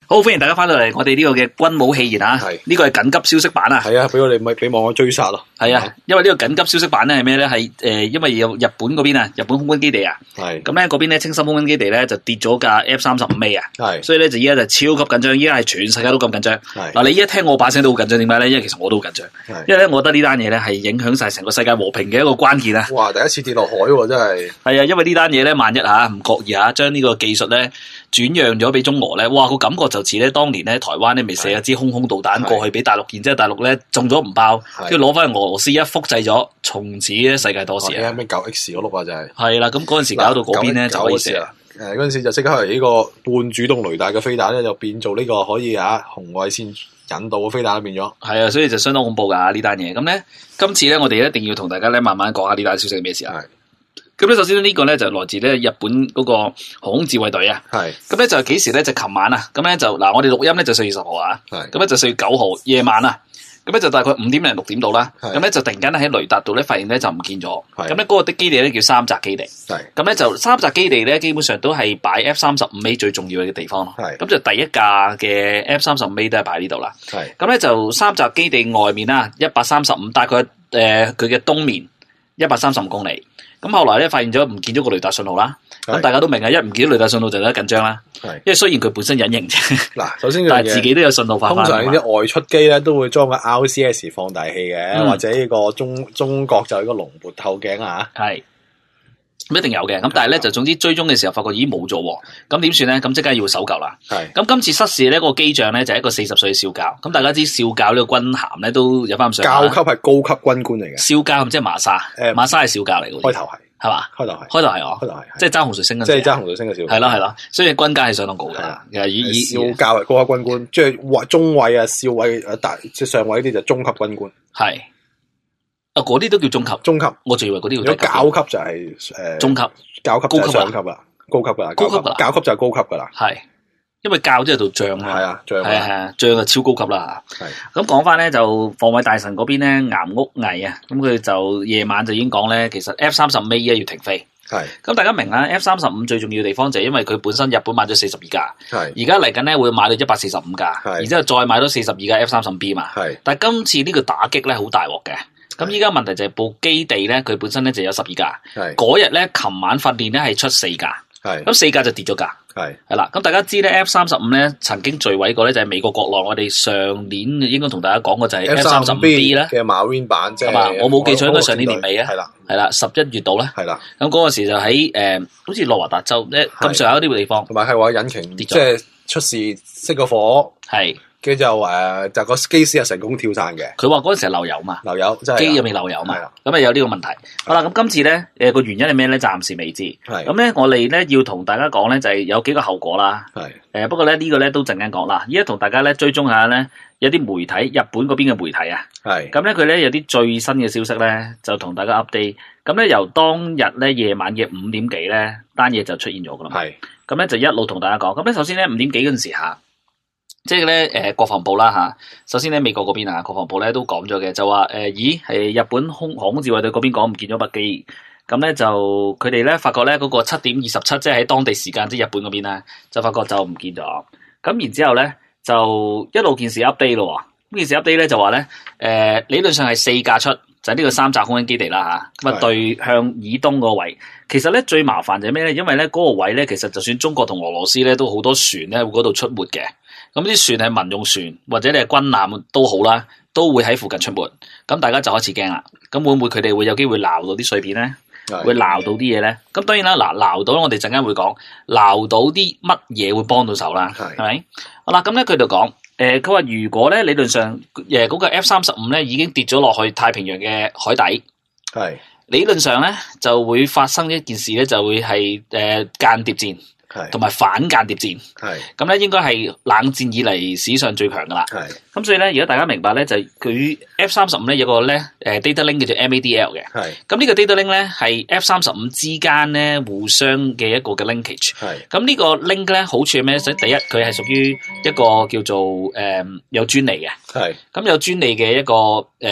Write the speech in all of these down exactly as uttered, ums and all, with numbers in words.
好，歡迎大家翻到嚟我哋呢個嘅軍武戲言啊！呢個係緊急消息版啊！ 係啊，俾我哋咪俾網友追殺咯！ 係啊，因為呢個緊急消息版咧係咩咧？係誒、呃，因為有日本嗰邊啊，日本空軍基地啊，係咁咧嗰邊咧青森空軍基地咧就跌咗架 F 三十五 A 啊，係，所以咧就依家就超級緊張，依家係全世界都咁緊張。係嗱，你依家聽我把聲都好緊張，點解咧？因為其實我都好緊張，因為咧我覺得呢單嘢咧係影響晒成個世界和平嘅一個關鍵啊！ 哇，第一次跌落海喎，真係係啊，因為呢單嘢咧，萬一吓唔覺意吓將呢個技術咧轉讓咗俾中俄咧，哇個感覺就似咧當年咧台灣咧未射一支空空導彈過去俾大陸，然之後大陸咧中咗唔爆，跟住攞翻去俄羅斯一複製咗，從此咧世界多事啊！ 咩九 X 嗰碌啊，真係係啦，咁嗰陣時搞到嗰邊咧就可以射啦。 誒嗰陣時就即刻係呢個半主動雷達嘅飛彈咧，就變做呢個可以啊紅外線引導嘅飛彈都變咗。係啊，所以就相當恐怖噶呢單嘢。咁咧今次咧我哋一定要同大家咧慢慢講下呢單消息係咩事啊。咁咧，首先呢個咧就來自咧日本嗰個航空自衛隊啊。係。咁咧就幾時咧？就琴晚啊。咁咧就嗱，我哋錄音咧就四月十號啊。係。咁咧就四月九號夜晚啊。咁咧就大概五點零六點度啦。係。咁咧就突然間咧喺雷達度咧發現咧就唔見咗。係。咁咧嗰個的基地咧叫三澤基地。係。咁咧就三澤基地咧基本上都係擺 F 三十五 A 最重要嘅地方咯。係。咁就第一架嘅 F 三十五 A 都係擺呢度啦。係。咁咧就三澤基地外面啦，一百三十五，大概誒佢嘅東面一百三十五公里。咁後來咧發現咗唔見咗個雷達信號啦，咁大家都明啊，一唔見咗雷達信號就有得緊張啦。係，因為雖然佢本身隱形啫，嗱，首先但係自己都有信號發翻。 通常呢啲外出機咧都會裝個 R C S 放大器嘅，嗯、或者呢個中中國就係個龍撥透鏡啊。係。 一定有嘅，咁但係咧就總之追蹤嘅時候發覺已經冇咗，咁點算咧？咁即刻要搜救啦。係，咁今次失事咧，嗰個機長咧就係一個四十歲嘅少校，咁大家知少校呢個軍銜咧都有翻咁上下。 校級係高級軍官嚟嘅。 少校即係麻沙，誒，麻沙係少校嚟嘅。 開頭係，係嘛？開頭係， 開頭係哦，開頭係，即係爭紅水星嗰陣。 即係爭紅水星嘅少校。係啦係啦，所以軍階係相當高嘅。係以以少校係高級軍官，即係中尉啊、少尉誒大即係上尉呢啲就中級軍官。係。 啊！嗰啲都叫中級，中級，我仲以為嗰啲叫低級。 校級就係誒中級，校級高級上級啦，高級噶啦，高級噶啦，校級就係高級噶啦。係，因為校即係做將啊，係啊，將係係啊，將啊超高級啦。係咁講翻咧，就防衛大臣嗰邊咧，岩屋毅啊，咁佢就夜晚就已經講咧，其實 F 三十五 A 要停飛。係，咁大家明啦 ，F 三十五最重要嘅地方就係因為佢本身日本買咗四十二架，係，而家嚟緊咧會買到一百四十五架，係，然之後再買多四十二架 F 三十五 B 嘛，係，但係今次呢個打擊咧好大鑊嘅。咁依家問題就係部基地咧，佢本身咧就有十二架，嗰日咧琴晚訓練咧係出四架，咁四架就跌咗架，係係啦。咁大家知咧 F 三十五咧曾經墜毀過咧，就係美國國內我哋上年應該同大家講過就係 F 三十五 B 啦嘅 Marine 版，即係嘛？我冇記錯應該上年年尾啊，係啦係啦，十一月度咧，係啦。咁嗰個時就喺誒好似諾華達州咧咁上下啲地方， 同埋係話引擎跌咗，即係出事熄個火，係。佢就誒、呃、就個機師係成功跳傘嘅。 佢話嗰陣時係漏油嘛， 漏油，即係機入面漏油嘛。咁啊有呢個問題。好啦，咁今次咧誒個原因係咩咧？暫時未知。係咁咧，我哋咧要同大家講咧，就係、是、有幾個後果啦。係誒、呃，不過咧呢、這個咧都陣間講啦。依家同大家咧追蹤下咧，有啲媒體，日本嗰邊嘅媒體啊。係咁咧，佢咧有啲最新嘅消息咧，就同大家 update。咁咧由當日咧夜晚嘅五點幾咧，單嘢就出現咗噶啦。係咁咧就一路同大家講。咁咧首先咧五點幾嗰陣時嚇。即係咧，誒，國防部啦吓。首先咧，美國嗰邊啊，國防部咧都講咗嘅，就話誒、呃，咦，係日本空航空自衛隊嗰邊講唔見咗架機，咁咧就佢哋咧發覺咧嗰個七點二十七，即係喺當地時間，即係日本嗰邊咧，就發覺就唔見咗。咁然之後咧就一路件事 update 咯。咁件事 update 咧就話咧，誒、呃，理論上係四架出，就係、是、呢個三澤空軍基地啦吓。咁啊對向以東個位，其實咧最麻煩就係咩咧？因為咧嗰個位咧，其實就算中國同俄羅斯咧，都好多船咧會嗰度出沒嘅。咁啲船係民用船或者你係軍艦都好啦，都會喺附近出沒。咁大家就開始驚啦。咁會唔會佢哋會有機會撈到啲碎片咧？會撈到啲嘢咧？咁當然啦，嗱撈到我哋陣間會講撈到啲乜嘢會幫到手啦，係咪？好啦，咁咧佢就講，誒佢話如果咧理論上誒嗰個 F 三十五咧已經跌咗落去太平洋嘅海底，係理論上咧就會發生一件事咧，就會係誒、呃、間諜戰。同埋反間諜戰，咁咧應該係冷戰以嚟史上最強噶啦。咁所以咧，如果大家明白咧，就佢 F 三十五咧有個咧誒 data link 叫做 M A D L 嘅。咁呢個 data link 咧係 F 三十五之間咧互相嘅一個嘅 linkage。咁呢個 link 咧好處係咩？第一，佢係屬於一個叫做誒、呃、有專利嘅。咁有專利嘅一個誒。呃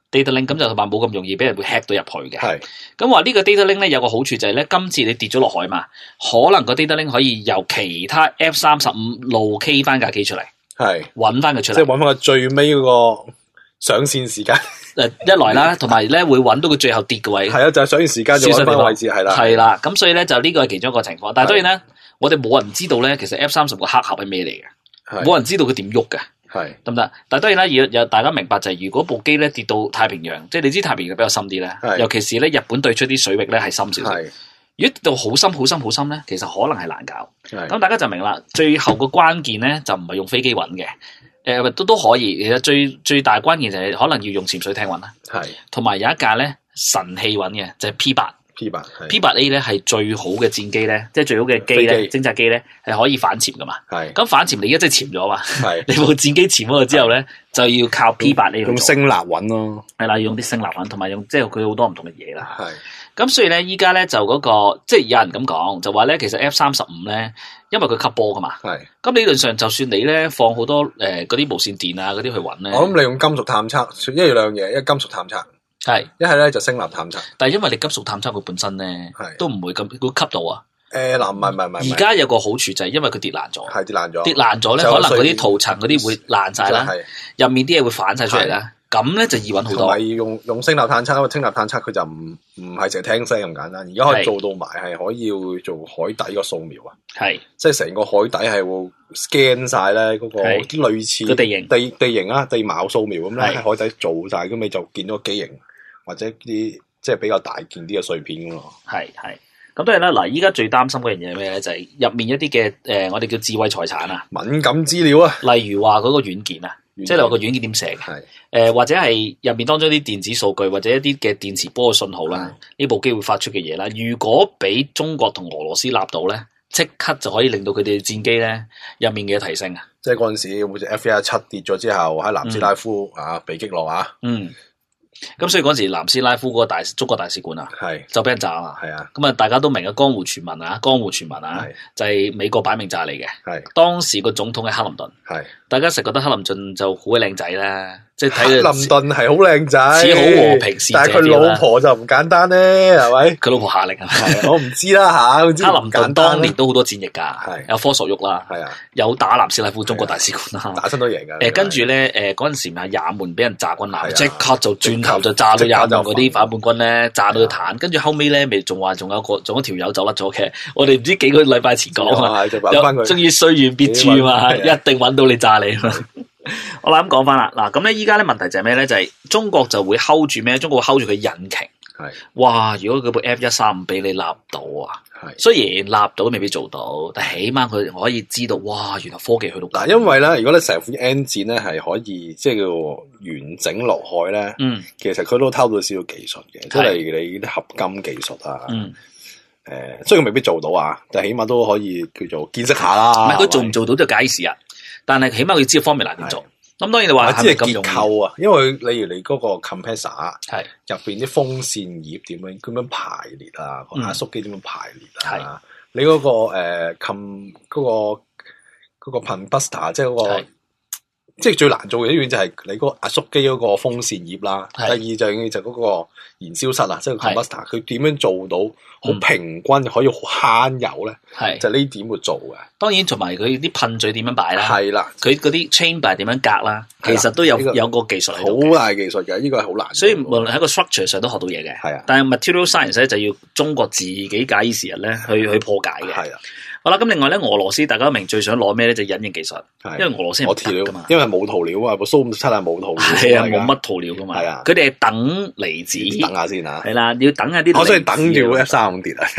data link， 咁就同埋冇咁容易俾人會 hack 到入去嘅。 係。 咁話呢個 data link 咧有個好處就係咧，今次你跌咗落海嘛，可能個 data link 可以由其他 F 三十五路 K 翻架機出嚟，係揾翻佢出嚟， 即係揾翻個最尾嗰個上線時間。 誒，一來啦，同埋咧會揾到佢最後跌嘅位。 係啊，就係、是、上線時間就揾翻個位置係啦。係啦， 咁所以咧就呢個係其中一個情況。但係當然咧，我哋冇人知道咧，其實 F 三十個黑盒係咩嚟嘅，冇人知道佢點喐嘅。係得唔得？但係當然啦，要有大家明白就係，如果部機咧跌到太平洋，即係你知太平洋比較深啲咧，尤其是咧日本對出啲水域咧係深少少。如果跌到好深、好深、好深咧，其實可能係難搞。咁大家就明啦。最後個關鍵咧就唔係用飛機揾嘅，誒、呃、都都可以。其實最最大關鍵就係可能要用潛水艇揾啦。係，同埋有一架咧神器揾嘅就係 P 八。P 八 P 八 A 咧係最好嘅戰機咧，即係最好嘅機咧，偵察機咧係可以反潛噶嘛。係咁反潛，你而家即係潛咗嘛？係你部戰機潛咗之後咧，就要靠 P 八 A 去做。用聲納揾咯，係啦，要用啲聲納揾，同埋用即係佢好多唔同嘅嘢啦。係咁，所以咧依家咧就嗰、那個即係有人咁講，就話咧其實 F 三十五咧，因為佢吸波噶嘛。係咁理論上，就算你咧放好多誒嗰啲無線電啊嗰啲去揾咧，我諗你用金屬探測，一樣兩樣嘢，一金屬探測。係一係咧就聲納探測，但係因為你金屬探測佢本身咧，都唔會咁會吸到啊。誒嗱，唔係唔係唔係，而家有個好處就係因為佢跌爛咗，係跌爛咗，跌爛咗咧，可能嗰啲塗層嗰啲會爛晒啦，入面啲嘢會反晒出嚟啦，咁咧就易揾好多。同埋用用聲納探測，因為聲納探測佢就唔唔係淨係聽聲咁簡單，而家可以做到埋係可以做海底個掃描啊，係即係成個海底係會 scan 晒咧嗰個類似個地形地地形啊地貌掃描咁咧喺海底做晒，咁你就見到機型。或者啲即係比較大件啲嘅碎片咁咯，係係咁當然啦。嗱，依家最擔心嗰樣嘢係咩咧？就係、是、入面一啲嘅誒，我哋叫智慧財產啊，敏感資料啊，例如話嗰個軟件啊，件即係你話個軟件點寫嘅，係誒、呃、或者係入面當中啲電子數據或者一啲嘅電磁波嘅信號啦，呢部機會發出嘅嘢啦，如果俾中國同俄羅斯納到咧，即刻就可以令到佢哋戰機咧入面嘅提升啊！即係嗰陣時好似 F 一七跌咗之後喺南斯拉夫、嗯、啊被擊落啊，嗯。咁所以嗰時南斯拉夫嗰個大中國大使館啊，係就俾人炸啊，係啊，咁啊大家都明啊，江湖傳聞啊，江湖傳聞啊，就係美國擺明炸你嘅，係當時個總統係克林頓，係大家成日覺得克林頓就好鬼靚仔啦，即係睇克林頓係好靚仔，似好和平，但係佢老婆就唔簡單咧，係咪？佢老婆夏令啊，我唔知啦吓，克林頓當年都好多戰役噶，係有科索沃啦，係啊，有打南斯拉夫中國大使館啦，打親都贏噶，誒跟住咧誒嗰陣時咪也門俾人炸軍艦，即刻就轉頭就炸到也門嗰啲反叛軍咧，炸到佢彈，跟住後尾咧咪仲話仲有個仲有條友走甩咗嘅，我哋唔知幾個禮拜前講啊，有中意歲月別處嘛，一定揾到你炸你嘛。好啦，咁講翻啦，嗱咁咧依家咧問題就係咩咧？就係、是、中國就會 hold 住咩？中國會 hold 住佢引擎。係哇，如果佢部 F 一三五俾你立到啊，係雖然立到都未必做到，但起碼佢可以知道，哇，原來科技去到嗱，因為咧，如果你成副 engine 咧係可以即係叫完整落海咧，嗯，其實佢都偷到少少技術嘅，即係你啲合金技術啊，嗯。誒，雖然未必做到啊，但起碼都可以叫做見識下啦。唔係佢做唔做到就解釋啊，但係起碼佢知道方面難點做。咁當然你話係咪咁容易？結構啊，因為例如你嗰個 compressor 係入邊啲風扇葉點樣點樣排列啊，個壓縮機點樣排列啊，你嗰個誒 com 嗰個嗰個 pump buster 即係嗰個。即係最難做嘅一樣就係你嗰個壓縮機嗰個風扇葉啦，第二就係就嗰個燃燒室啊，即係 combustor，佢點樣做到好平均可以慳油咧？係就呢點會做嘅。當然同埋佢啲噴嘴點樣擺啦，係啦，佢嗰啲 chamber 點樣隔啦，其實都有有個技術喺度，好大技術嘅，呢個係好難。所以無論喺個 structure 上都學到嘢嘅，係啊。但係 material science 咧就要中國自己假以時日咧去去破解嘅，係啊。好啦，咁另外咧，俄羅斯大家都明最想攞咩咧？就隱形技術，因為俄羅斯唔得噶嘛，因為冇塗料啊，部蘇五七係冇塗料，係啊，冇乜塗料噶嘛，係啊，佢哋係等離子，等下先啊，係啦，要等下啲，我所以等住 F 三五跌啊。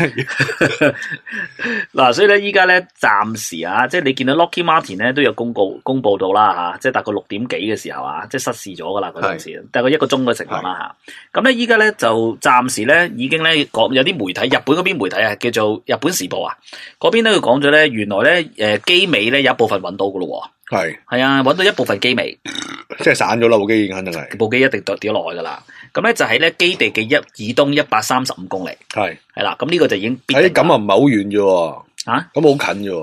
嗱，所以咧，依家咧，暫時啊，即係你見到 Lockheed Martin 咧都有公告公佈到啦嚇，即係大概六點幾嘅時候啊，即係失事咗噶啦嗰陣時，大概一個鐘嘅情況啦嚇。咁咧，依家咧就暫時咧已經咧講有啲媒體，日本嗰邊媒體啊，叫做日本時報啊，嗰邊咧佢講咗咧，原來咧誒機尾咧有一部分揾到噶咯喎，係係啊，揾到一部分機尾，即係散咗啦部機已經肯定係，部機一定跌跌落去噶啦。咁咧就喺咧基地嘅一以東一百三十五公里，係係啦，咁呢個就已經誒咁啊唔係好遠啫喎，嚇咁好近啫喎。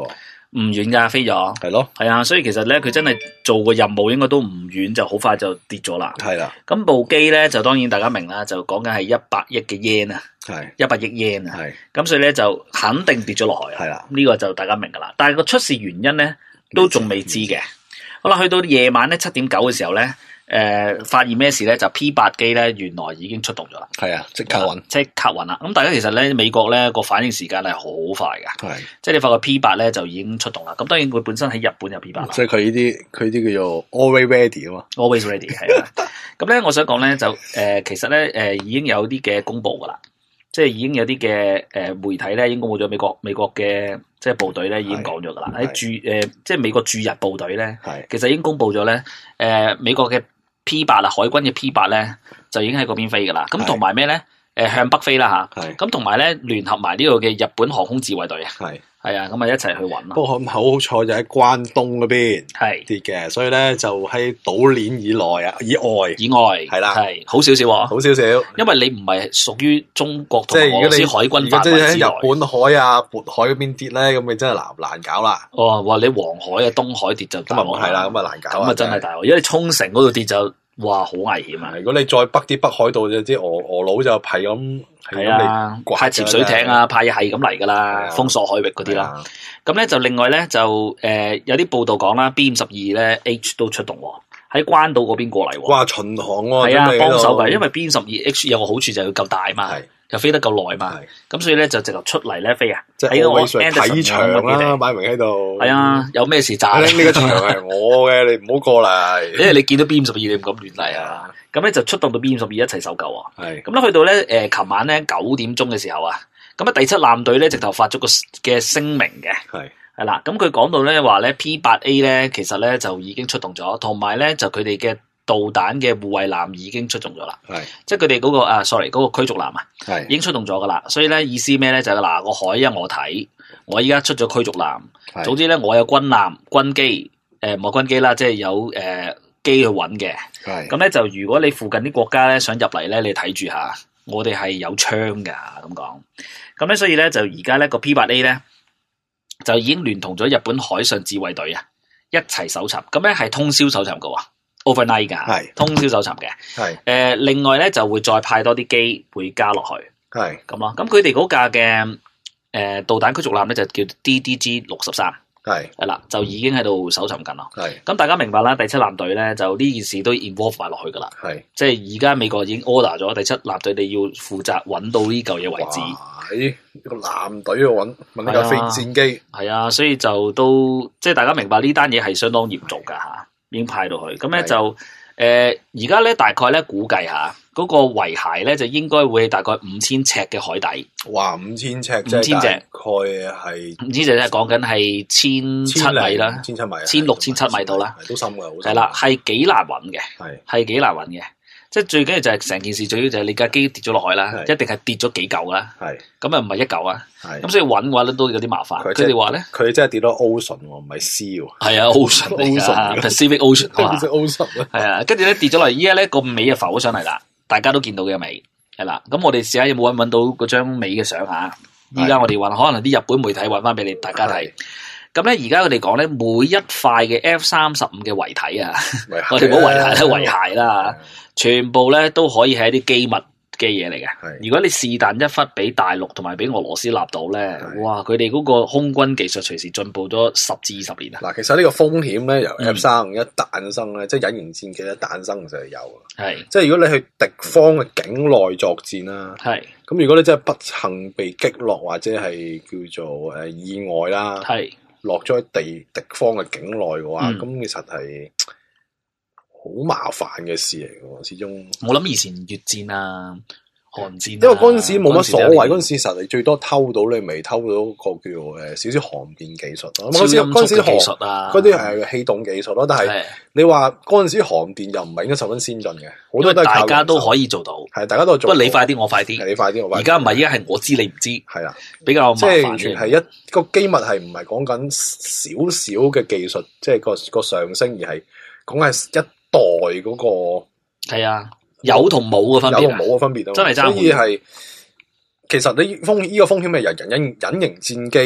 唔遠噶，飛咗。 係咯， 係啊，所以其實咧，佢真係做個任務應該都唔遠，就好快就跌咗啦。 係啦， 咁部機咧就當然大家明啦，就講緊係一百億嘅 yen 啊， 係一百億 yen 啊， 係。 咁所以咧就肯定跌咗落去。 係啦， 呢個就大家明噶啦。但係個出事原因咧都仲未知嘅。好啦，去到夜晚咧七點九嘅時候咧。誒、呃，發現咩事咧？就 P 八 機咧，原來已經出動咗啦。 係啊，即刻搵， 即刻搵啦。咁大家其實咧，美國咧個反應時間係好快噶。 係， 即係你發覺 P 八 咧就已經出動啦。咁當然佢本身喺日本有 P 八啦。 即係佢呢啲，佢啲叫做 always ready 啊嘛。 always ready 係啦。咁咧，我想講咧就誒、呃，其實咧誒、呃、已經有啲嘅公佈噶啦。即係已經有啲嘅誒媒體咧，已經公佈咗美國美國嘅即係部隊咧，已經講咗噶啦。喺駐誒即係美國駐日部隊咧，其實已經公佈咗咧誒美國嘅。P 八啦，海軍嘅 P 八咧就已經喺嗰邊飛噶啦。咁同埋咩咧？誒向北飛啦嚇。咁同埋咧聯合埋呢個嘅日本航空自衛隊啊。係係啊，咁啊一齊去揾啦。不過好好彩就喺關東嗰邊係跌嘅，所以咧就喺島鏈以內啊，以外以外係啦，係好少少喎， 好少少。因為你唔係屬於中國同俄羅斯海軍範圍之內。 即係日本海啊、渤海嗰邊跌咧，咁你真係難難搞啦。 哦，話你黃海啊、東海跌就咁啊係啦，咁啊難搞。 咁啊真係大鑊，因為沖繩嗰度跌就。哇，好危險啊！ 如果你再北啲北海道就知俄俄佬就係咁， 係啊，派潛水艇啊，派嘢係咁嚟噶啦，封鎖海域嗰啲啦。咁咧就另外咧就誒、呃、有啲報道講啦 ，B 五十二咧 H 都出動喎，喺關島嗰邊過嚟喎。 哇，巡航喎， 係啊，幫手㗎，因為 B 五十二 H 有個好處就係要夠大嘛。又飛得夠耐嘛，咁所以咧就直頭出嚟咧飛啊！ 喺我睇場啦，擺明喺度。 係啊，有咩事炸？ 呢個場係我嘅，你唔好過嚟。 因為你見到 B 五十二，你唔敢亂嚟啊！咁咧就出動到 B 五十二一齊搜救啊！係咁咧，去到咧誒，琴晚咧九點鐘嘅時候啊，咁啊第七艦隊咧直頭發咗個嘅聲明嘅，係係啦。咁佢講到咧話咧 P 八 A 咧，其實咧就已經出動咗，同埋咧就佢哋嘅。導彈嘅護衛艦已經出動咗啦，係即係佢哋嗰個啊，sorry 嗰個驅逐艦啊，係已經出動咗噶啦。所以咧意思咩咧就係嗱個海啊，我睇我依家出咗驅逐艦，總之咧我有軍艦、軍機，誒冇軍機啦，即係有誒機去揾嘅。係咁咧就如果你附近啲國家咧想入嚟咧，你睇住下，我哋係有槍噶咁講。咁咧所以咧就而家咧個 P 八 A 咧就已經聯同咗日本海上自衛隊啊一齊搜尋，咁咧係通宵搜尋噶喎。overnight 噶，係通宵搜尋嘅，係誒、呃，另外咧就會再派多啲機會加落去，係咁咯。咁佢哋嗰架嘅誒導彈驅逐艦咧就叫 D D G 六十三，係係啦，就已經喺度搜尋緊咯。係咁大家明白啦，第七艦隊咧就呢件事都 involve 埋落去噶啦，係即係而家美國已經 order 咗第七艦隊，你要負責揾到呢嚿嘢為止。 喺個艦隊度揾揾呢架飛戰機，係啊，所以就都即係大家明白呢單嘢係相當嚴重噶吓。已經派到去，咁咧就誒而家咧大概咧估計下嗰、那個遺骸咧就應該會大概五千尺嘅海底。 哇，五千尺， 五千尺，大概係五千尺咧講緊係千七米啦，千七米，千六千七米度啦， 都深噶，好係啦，係幾難揾嘅，係係幾難揾嘅。即係最緊要就係成件事，最要就係你架機跌咗落海啦，一定係跌咗幾嚿啦。係咁啊，唔係一嚿啊。係咁，所以揾嘅話咧都有啲麻煩。佢哋話咧， 佢真係跌到 Ocean 喎，唔係 Sea 喎。 係啊 ，Ocean，Ocean，Pacific Ocean。 Ocean 係啊，跟住咧跌咗落嚟，依家咧個尾啊浮咗上嚟啦，大家都見到嘅尾係啦。咁我哋試下有冇揾揾到嗰張尾嘅相啊？依家我哋揾，可能啲日本媒體揾翻俾你大家睇。咁咧，而家佢哋講咧，每一塊嘅 F 三十五嘅遺體啊，我哋唔好遺骸啦，遺骸啦，全部咧都可以係一啲機密嘅嘢嚟嘅。如果你是但一忽俾大陸同埋俾俄羅斯立到咧，哇！佢哋嗰個空軍技術隨時進步咗十至二十年啊！ 嗱，其實呢個風險咧，由 F 三十五一誕生咧，嗯、即係隱形戰機一誕生就係有嘅。係，即係如果你去敵方嘅境內作戰啦，係咁，如果你真係不幸被擊落或者係叫做誒意外啦，係。落咗喺地敵方嘅境內嘅話，咁、嗯、其實係好麻煩嘅事嚟嘅。始終我諗以前越戰啊、韓戰、啊， 因為嗰陣時冇乜所謂，嗰陣時實你最多偷到你未偷到個叫誒少少航電技術咯。嗰陣時嗰陣時技術啊，嗰啲係氣動技術咯。但係你話嗰陣時航電又唔係應該十分先進嘅，好多都係大家都可以做到， 係大家都做到。 不過你快啲，我快啲， 你快啲，我快啲。 而家唔係，而家係我知你唔知，係啦，比較麻煩。 即係完全係一個機密，係唔係講緊少少嘅技術，即係個個上升，而係講係一代嗰個係啊。有同冇嘅分別， 有同冇嘅分別啊！所以係其實你風呢個風險係人人隱隱形戰機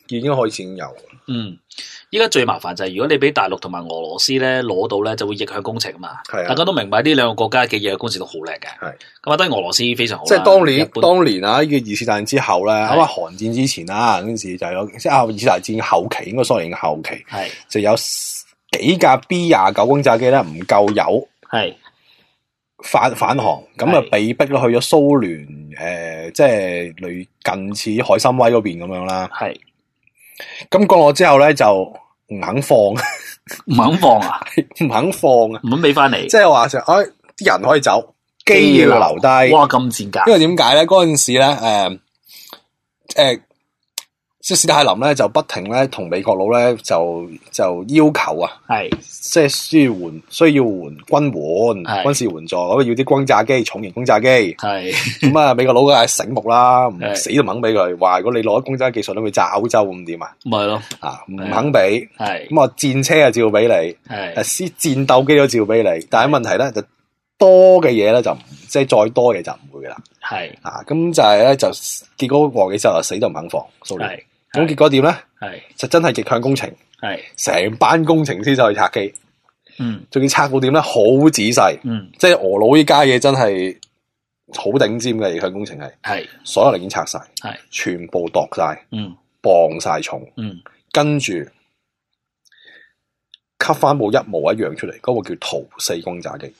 已經開始已經有。 嗯，依家最麻煩就係如果你俾大陸同埋俄羅斯咧攞到咧，就會逆向工程啊嘛。係啊，大家都明白呢兩個國家嘅逆向工程都好叻嘅。係咁啊，當然俄羅斯非常好。 即係當年當年啊，呢個二次大戰之後咧，咁啊韓戰之前啦，嗰陣時就有即係二次大戰後期，應該蘇聯嘅後期，係就有幾架 B 廿九轟炸機咧唔夠油，係返返航，咁啊被逼咗去咗蘇聯誒，即係類近似海參崴嗰邊咁樣啦。係咁降落之後咧就唔肯放， 唔肯放啊， 唔肯放啊， 唔肯俾翻嚟， 即係話就誒啲人可以走，機要留低。 哇，咁賤格！ 因為點解咧？嗰陣時咧，誒、呃、誒。呃即係史太林咧，就不停咧同美國佬咧就就要求啊，係即係需要援需要援軍援軍事援助，咁要啲轟炸機、重型轟炸機，係咁啊！美國佬梗係醒目啦，唔死都唔肯俾佢。話如果你攞轟炸技術，都會炸歐洲咁點啊？咪係咯，啊唔肯俾，係咁啊戰車啊照俾你，係誒戰鬥機都照俾你，但係問題咧就多嘅嘢咧就即係再多嘅就唔會噶啦，係啊咁就係咧就結果過幾周就死都唔肯放，蘇聯。咁結果點咧？係就真係逆向工程，係成班工程師就去拆機，嗯，仲要拆到點咧？好仔細，嗯，即係俄佬呢家嘢真係好頂尖嘅逆向工程係，係所有零件拆晒，係全部度晒，嗯，磅晒重，嗯，跟住吸翻部一模一樣出嚟，嗰、那個叫圖四轟炸機。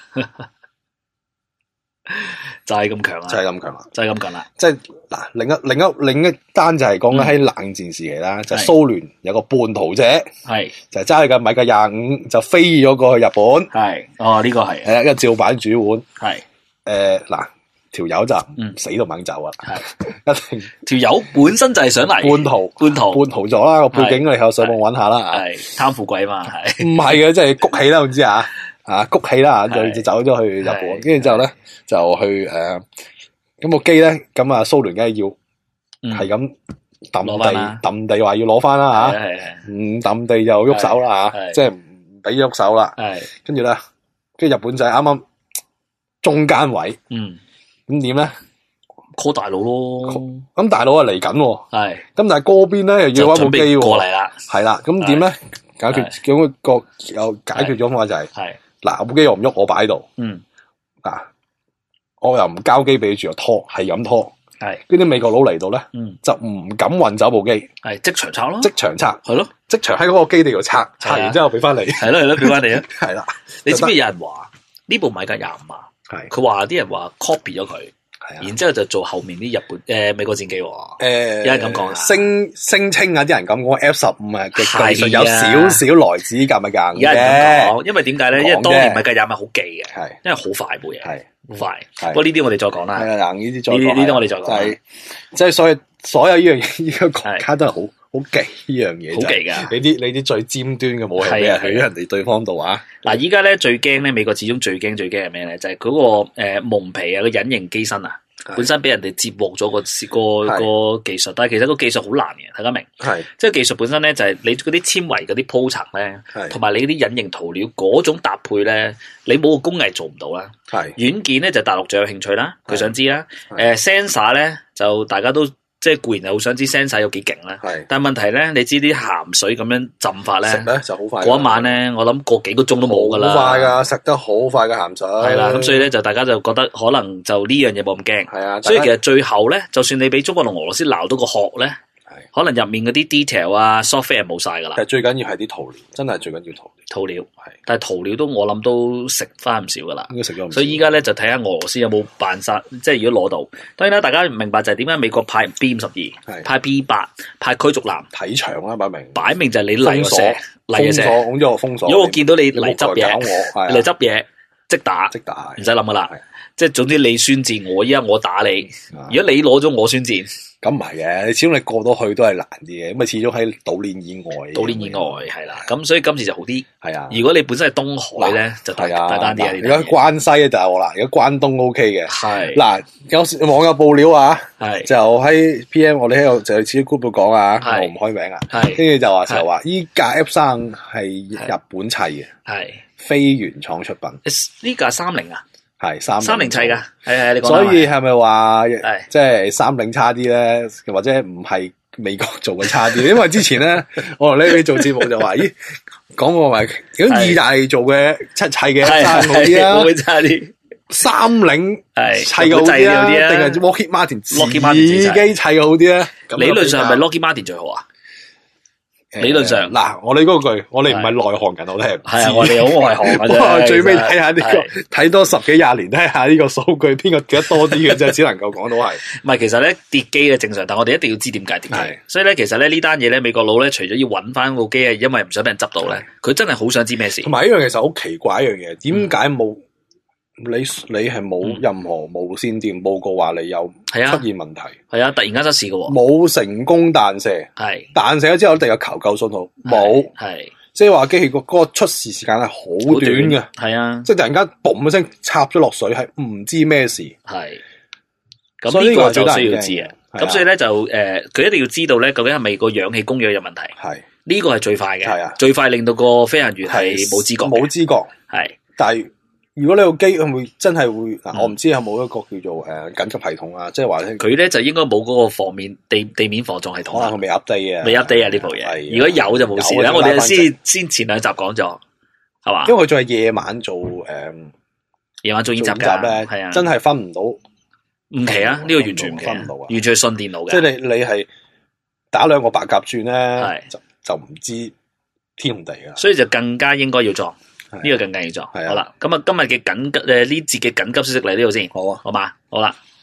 就係咁強啦， 就係咁強啦， 就係咁強啦。 即係嗱，另一另一另一單就係講緊喺冷戰時期啦，嗯、就係蘇聯有個叛徒者，係就係揸住架米格廿五就飛咗過去日本，係哦呢、這個係係一個照板煮碗，係誒嗱條友就嗯死都唔肯走啊， 係一定條友本身就係想嚟叛徒叛徒叛徒咗啦個背景，你後上網揾下啦， 係貪富貴嘛，係唔係嘅，即係谷氣啦，唔知啊。啊，谷氣啦，就就走咗去日本，跟住之後咧就去誒，咁部機咧，咁啊蘇聯梗係要係咁揼地揼地話要攞翻啦吓，唔揼地就喐手啦吓，即係唔俾喐手啦。係跟住咧，跟住日本仔啱啱中間位，嗯，咁點咧 call 大佬咯， 咁大佬啊嚟緊，係，咁但係嗰邊咧又要翻部機過嚟啦， 係啦，咁點咧解決咁個有解決咗方法就係係。嗱，部機我唔喐，我擺喺度。嗯，嗱，我又唔交機俾住，我拖，係咁拖。係，跟啲美國佬嚟到咧，嗯，就唔敢運走部機。係即場拆咯， 即場拆， 係咯， 即場喺嗰個基地度拆，拆完之後俾翻你。係咯係咯，俾翻你啊。 係啦， 你知唔知有人話呢部米格廿五啊？係，佢話啲人話 copy 咗佢。然之後就做後面啲日本誒、呃、美國戰機喎，誒、呃、有人咁講啊， 聲聲稱啊啲人咁講 F 十五啊嘅技術有少少來自㗎咪㗎， 有人咁講，因為點解咧？因為當年米格廿五好記嘅，係因為好快部嘢，係好快。不過呢啲我哋再講啦，係啊，呢啲再呢啲我哋再講，就係即係所以所有呢樣嘢，呢個國家都係好。好忌呢樣嘢，好忌噶！你啲你啲最尖端嘅武器俾人喺人哋對方度啊！ 嗱，依家咧最驚咧，美國始終最驚最驚係咩咧？就係、是、嗰、那個誒蒙、呃、皮啊，個隱形機身啊，本身俾人哋接獲咗個個個技術，但係其實個技術好難嘅，大家明？係即係技術本身咧，就係、是、你嗰啲纖維嗰啲鋪層咧，同埋你啲隱形塗料嗰種搭配咧，你冇個工藝做唔到啦。係軟件咧就大陸最有興趣啦，佢想知啦。誒、呃、sensor 咧就大家都。即係固然係好想知 sensor 有幾勁啦，但係問題咧，你知啲鹹水咁樣浸法咧， 食咧就好快。 嗰一晚咧，我諗過幾個鐘都冇噶啦。 好快噶，食得好快嘅鹹水。 係啦，咁所以咧就大家就覺得可能就呢樣嘢冇咁驚。係啊，所以其實最後咧，就算你俾中國同俄羅斯鬧到個殼咧，可能入面嗰啲 detail 啊 software 冇晒噶啦。 其實最緊要係啲塗料，真係最緊要塗料。 塗料係，但係塗料都我諗都食翻唔少噶啦。應該食咗唔少。所以依家咧就睇下俄羅斯有冇辦法，即係如果攞到，當然啦，大家唔明白就係點解美國派 B 五十二，派 B 八，派驅逐艦睇場啦，擺明擺明就係你嚟嘅射，嚟嘅射， 封鎖，我封鎖。 如果我見到你嚟執嘢，你嚟執嘢即打，即打，唔使諗噶啦。即係總之你宣戰，我依家我打你。如果你攞咗我宣戰。 咁唔係嘅，始終你過到去都係難啲嘅，咁啊始終喺島鏈以外。 島鏈以外係啦，咁所以今次就好啲。係啊，如果你本身係東海咧，就大大單啲啊。 而家關西咧就係我啦，而家關東 O K 嘅。係嗱，有網友報料啊，係就喺 P M 我哋喺度就喺自己 group 度講啊，我唔開名啊，係跟住就話就話依架 F 三係日本砌嘅，係非原廠出品。 呢架三菱啊？ 係三三菱砌噶，係係你講。 所以係咪話即係三菱差啲咧？或者唔係美國做嘅差啲，因為之前咧我同呢邊做節目就話，咦，講過話如果意大利做嘅砌砌嘅差好啲啊， 會差啲。 三菱砌嘅好啲啊，定係 Lockheed Martin 自己砌嘅好啲啊？ 理論上係咪 Lockheed Martin 最好啊？理論上嗱，我哋嗰句，我哋唔係內行人，我哋係係啊，我哋好外行嘅啫。 最尾睇下呢個，睇多十幾廿年睇下呢個數據，邊個記得多啲嘅啫，只能夠講到係。 唔係，其實咧跌機嘅正常，但係我哋一定要知點解跌機。所以咧，其實咧呢單嘢咧，美國佬咧除咗要揾翻部機啊，因為唔想俾人執到咧，佢真係好想知咩事。 同埋呢樣其實好奇怪一樣嘢，點解冇？你你係冇任何無線電報告話你有出現問題， 係啊，突然間失事嘅喎， 冇成功彈射，係彈射咗之後一定有求救信號，冇，係即係話機器個嗰個出事時間係好短嘅，係啊，即係突然間嘣一聲插咗落水，係唔知咩事，係， 咁呢個就需要知嘅，咁所以咧就誒，佢一定要知道咧，究竟係咪個氧氣供氧有問題，係呢個係最快嘅，係啊，最快令到個飛行員係冇知覺，冇知覺，係，但係。如果呢個機會唔會真係會嗱，嗯、我唔知有冇一個叫做誒、呃、緊急系統啊，即係話咧，佢咧就應該冇嗰個防面地地面防撞系統啊，佢未 update 啊，未 update 啊呢部嘢。如果有就冇事啦，我哋先先前兩集講咗，係嘛？因為佢仲係夜晚做誒，夜、呃、晚做演習㗎，係啊，真係分唔到，唔奇啊！呢、這個完全唔分唔到啊，完全係信電腦嘅。即係你你係打兩個白鴿轉咧，就就唔知天同地啊，所以就更加應該要裝。呢個更加要做，好啦，咁啊，今日嘅緊急誒呢節嘅緊急消息嚟呢度先，好啊，好嘛，好啦。